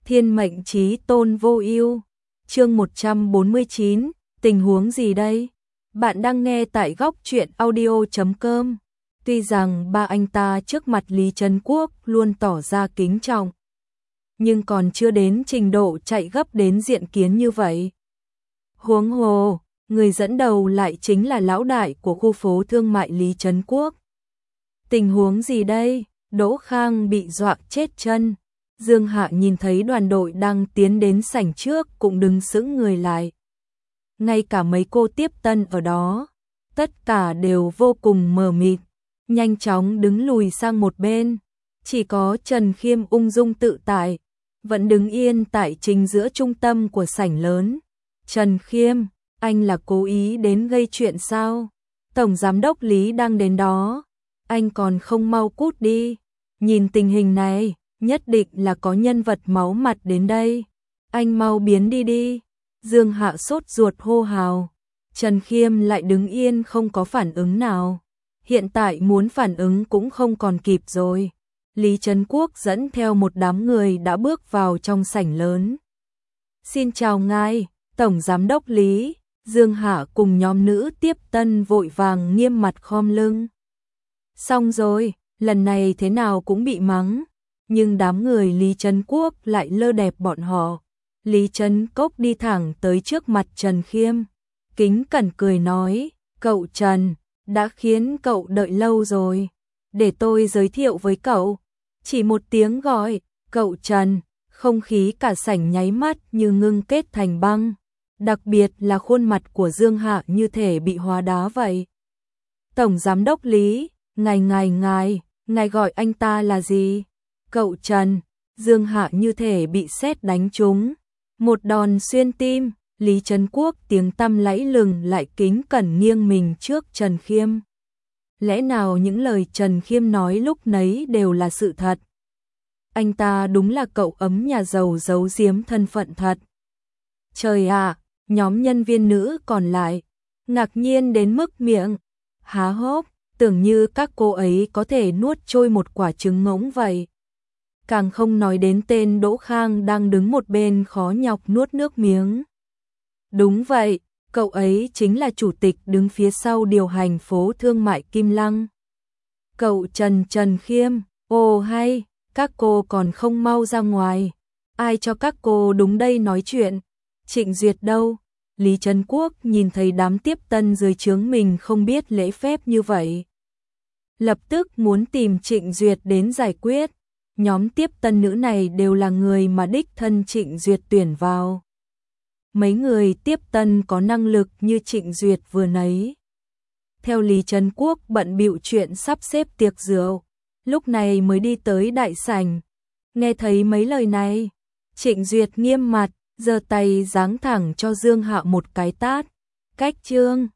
Thiên mệnh chí tôn vô ưu. Chương 149, tình huống gì đây? Bạn đang nghe tại góc truyện audio.com. Tuy rằng ba anh ta trước mặt Lý Trấn Quốc luôn tỏ ra kính trọng, nhưng còn chưa đến trình độ chạy gấp đến diện kiến như vậy. Huống hồ, người dẫn đầu lại chính là lão đại của khu phố thương mại Lý Trấn Quốc. Tình huống gì đây? Đỗ Khang bị dọa chết chân. Dương Hạ nhìn thấy đoàn đội đang tiến đến sảnh trước cũng đứng sững người lại. Ngay cả mấy cô tiếp tân ở đó, tất cả đều vô cùng mờ mịt, nhanh chóng đứng lùi sang một bên. Chỉ có Trần Khiêm ung dung tự tại, vẫn đứng yên tại chính giữa trung tâm của sảnh lớn. Trần Khiêm, anh là cố ý đến gây chuyện sao? Tổng giám đốc Lý đang đến đó, anh còn không mau cút đi. Nhìn tình hình này, nhất định là có nhân vật máu mặt đến đây. Anh mau biến đi đi. Dương Hạ sốt ruột hô hào. Trần Khiêm lại đứng yên không có phản ứng nào. Hiện tại muốn phản ứng cũng không còn kịp rồi. Lý Trấn Quốc dẫn theo một đám người đã bước vào trong sảnh lớn. Xin chào ngài, Tổng Giám đốc Lý. Dương Hạ cùng nhóm nữ tiếp tân vội vàng nghiêm mặt khom lưng. Xong rồi, lần này thế nào cũng bị mắng. Nhưng đám người Lý Trấn Quốc lại lơ đẹp bọn họ. Lý Trấn Cốc đi thẳng tới trước mặt Trần Khiêm, kính cẩn cười nói, cậu Trần, đã khiến cậu đợi lâu rồi. Để tôi giới thiệu với cậu. Chỉ một tiếng gọi, cậu Trần, không khí cả sảnh nháy mắt như ngưng kết thành băng. Đặc biệt là khuôn mặt của Dương Hạ như thể bị hóa đá vậy. Tổng Giám đốc Lý, ngài gọi anh ta là gì? Cậu Trần. Dương Hạ như thể bị sét đánh trúng, một đòn xuyên tim. Lý Trấn Quốc tiếng tăm lẫy lừng lại kính cẩn nghiêng mình trước Trần Khiêm. Lẽ nào những lời Trần Khiêm nói lúc nấy đều là sự thật? Anh ta đúng là cậu ấm nhà giàu giấu giếm thân phận thật. Trời ạ, nhóm nhân viên nữ còn lại ngạc nhiên đến mức miệng há hốc, tưởng như các cô ấy có thể nuốt trôi một quả trứng ngỗng vậy. Càng không nói đến tên Đỗ Khang đang đứng một bên khó nhọc nuốt nước miếng. Đúng vậy, cậu ấy chính là chủ tịch đứng phía sau điều hành phố thương mại Kim Lăng. Cậu Trần Khiêm, ồ hay, các cô còn không mau ra ngoài. Ai cho các cô đúng đây nói chuyện? Trịnh Duyệt đâu? Lý Trấn Quốc nhìn thấy đám tiếp tân dưới trướng mình không biết lễ phép như vậy, lập tức muốn tìm Trịnh Duyệt đến giải quyết. Nhóm tiếp tân nữ này đều là người mà đích thân Trịnh Duyệt tuyển vào. Mấy người tiếp tân có năng lực như Trịnh Duyệt vừa nấy. Theo Lý Trấn Quốc bận bịu chuyện sắp xếp tiệc rượu, lúc này mới đi tới đại sảnh. Nghe thấy mấy lời này, Trịnh Duyệt nghiêm mặt, giơ tay giáng thẳng cho Dương Hạ một cái tát. Cách trương,